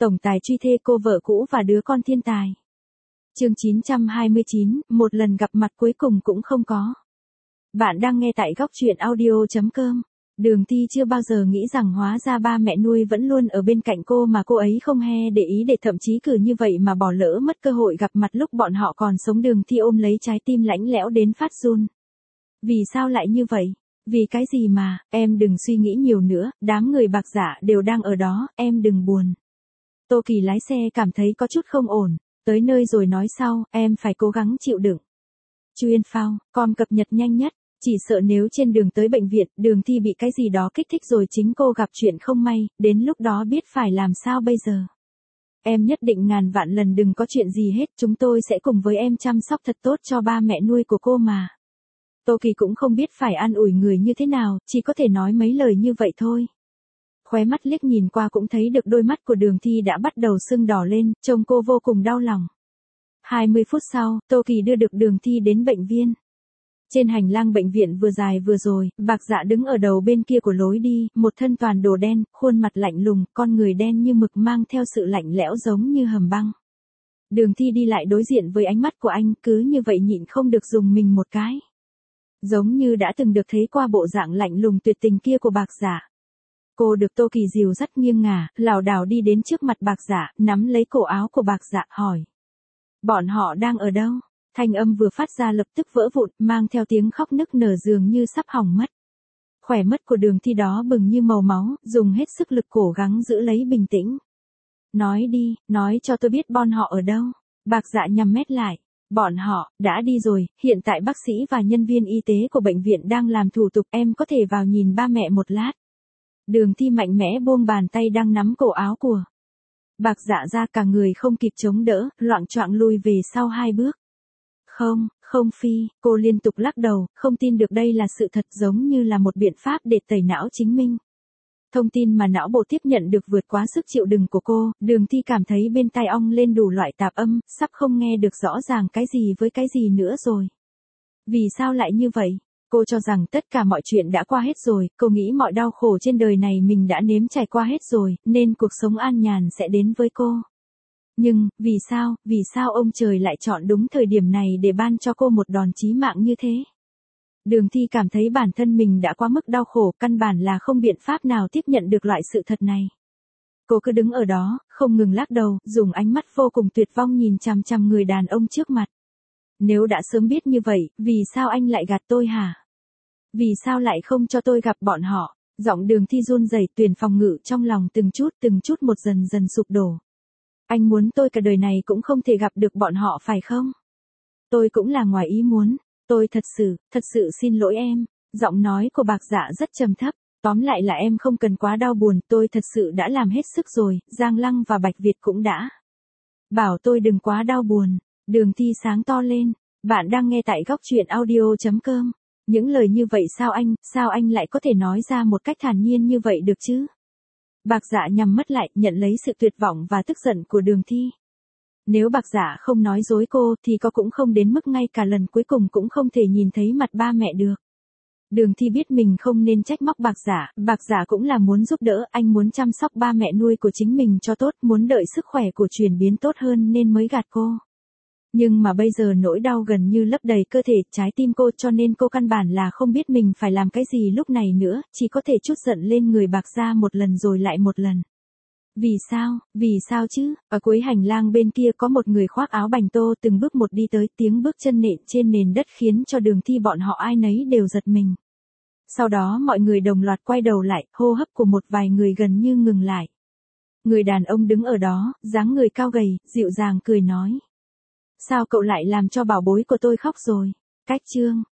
Tổng tài truy thê cô vợ cũ và đứa con thiên tài. Chương 929, một lần gặp mặt cuối cùng cũng không có. Bạn đang nghe tại góc truyện audio.com. Đường Thi chưa bao giờ nghĩ rằng hóa ra ba mẹ nuôi vẫn luôn ở bên cạnh cô mà cô ấy không hề để ý, để thậm chí cứ như vậy mà bỏ lỡ mất cơ hội gặp mặt lúc bọn họ còn sống. Đường Thi ôm lấy trái tim lạnh lẽo đến phát run. Vì sao lại như vậy? Vì cái gì mà, em đừng suy nghĩ nhiều nữa, đám người Bạc Dạ đều đang ở đó, em đừng buồn. Tô Kỳ lái xe cảm thấy có chút không ổn, tới nơi rồi nói sau, em phải cố gắng chịu đựng. Chu Yên Phao, com cập nhật nhanh nhất, chỉ sợ nếu trên đường tới bệnh viện, Đường Thi bị cái gì đó kích thích rồi chính cô gặp chuyện không may, đến lúc đó biết phải làm sao bây giờ. Em nhất định ngàn vạn lần đừng có chuyện gì hết, chúng tôi sẽ cùng với em chăm sóc thật tốt cho ba mẹ nuôi của cô mà. Tô Kỳ cũng không biết phải an ủi người như thế nào, chỉ có thể nói mấy lời như vậy thôi. Khóe mắt liếc nhìn qua cũng thấy được đôi mắt của Đường Thi đã bắt đầu sưng đỏ lên, trông cô vô cùng đau lòng. 20 phút sau, Tô Kỳ đưa được Đường Thi đến bệnh viện. Trên hành lang bệnh viện vừa dài vừa rồi, Bạc Dạ đứng ở đầu bên kia của lối đi, một thân toàn đồ đen, khuôn mặt lạnh lùng, con người đen như mực mang theo sự lạnh lẽo giống như hầm băng. Đường Thi đi lại đối diện với ánh mắt của anh, cứ như vậy nhịn không được dùng mình một cái. Giống như đã từng được thấy qua bộ dạng lạnh lùng tuyệt tình kia của Bạc Dạ. Cô được Tô Kỳ dìu dắt nghiêng ngả, lảo đảo đi đến trước mặt Bạc Dạ, nắm lấy cổ áo của Bạc Dạ, hỏi. Bọn họ đang ở đâu? Thanh âm vừa phát ra lập tức vỡ vụn, mang theo tiếng khóc nức nở dường như sắp hỏng mất. Khỏe mắt của Đường Thi đó bừng như màu máu, dùng hết sức lực cố gắng giữ lấy bình tĩnh. Nói đi, nói cho tôi biết bọn họ ở đâu. Bạc Dạ nhắm mắt lại. Bọn họ đã đi rồi, hiện tại bác sĩ và nhân viên y tế của bệnh viện đang làm thủ tục, em có thể vào nhìn ba mẹ một lát. Đường Thi mạnh mẽ buông bàn tay đang nắm cổ áo của Bạc Dạ ra, cả người không kịp chống đỡ, loạng choạng lùi về sau 2 bước. Không Phi, cô liên tục lắc đầu, không tin được đây là sự thật, giống như là một biện pháp để tẩy não chính mình. Thông tin mà não bộ tiếp nhận được vượt quá sức chịu đựng của cô, Đường Thi cảm thấy bên tai ong lên đủ loại tạp âm, sắp không nghe được rõ ràng cái gì với cái gì nữa rồi. Vì sao lại như vậy? Cô cho rằng tất cả mọi chuyện đã qua hết rồi, cô nghĩ mọi đau khổ trên đời này mình đã nếm trải qua hết rồi, nên cuộc sống an nhàn sẽ đến với cô. Nhưng, vì sao ông trời lại chọn đúng thời điểm này để ban cho cô một đòn chí mạng như thế? Đường Thi cảm thấy bản thân mình đã quá mức đau khổ, căn bản là không biện pháp nào tiếp nhận được loại sự thật này. Cô cứ đứng ở đó, không ngừng lắc đầu, dùng ánh mắt vô cùng tuyệt vọng nhìn chằm chằm người đàn ông trước mặt. Nếu đã sớm biết như vậy, vì sao anh lại gạt tôi hả? Vì sao lại không cho tôi gặp bọn họ? Giọng Đường Thi run rẩy, tuyển phòng ngự trong lòng từng chút một dần dần sụp đổ. Anh muốn tôi cả đời này cũng không thể gặp được bọn họ phải không? Tôi cũng là ngoài ý muốn. Tôi thật sự xin lỗi em. Giọng nói của Bạc Dạ rất trầm thấp. Tóm lại là em không cần quá đau buồn, tôi thật sự đã làm hết sức rồi, Giang Lăng và Bạch Việt cũng đã bảo tôi đừng quá đau buồn. Đường Thi sáng to lên. Bạn đang nghe tại góc truyện audio.com. Những lời như vậy sao anh lại có thể nói ra một cách thản nhiên như vậy được chứ? Bạc Dạ nhắm mắt lại, nhận lấy sự tuyệt vọng và tức giận của Đường Thi. Nếu Bạc Dạ không nói dối cô thì cô cũng không đến mức ngay cả lần cuối cùng cũng không thể nhìn thấy mặt ba mẹ được. Đường Thi biết mình không nên trách móc Bạc Dạ cũng là muốn giúp đỡ, anh muốn chăm sóc ba mẹ nuôi của chính mình cho tốt, muốn đợi sức khỏe của chuyển biến tốt hơn nên mới gạt cô. Nhưng mà bây giờ nỗi đau gần như lấp đầy cơ thể, trái tim cô, cho nên cô căn bản là không biết mình phải làm cái gì lúc này nữa, chỉ có thể trút giận lên người Bạc Dạ một lần rồi lại một lần. Vì sao chứ? Ở cuối hành lang bên kia có một người khoác áo bành tô từng bước một đi tới, tiếng bước chân nện trên nền đất khiến cho Đường Thi bọn họ ai nấy đều giật mình. Sau đó mọi người đồng loạt quay đầu lại, hô hấp của một vài người gần như ngừng lại. Người đàn ông đứng ở đó, dáng người cao gầy, dịu dàng cười nói. Sao cậu lại làm cho bảo bối của tôi khóc rồi? Cách chương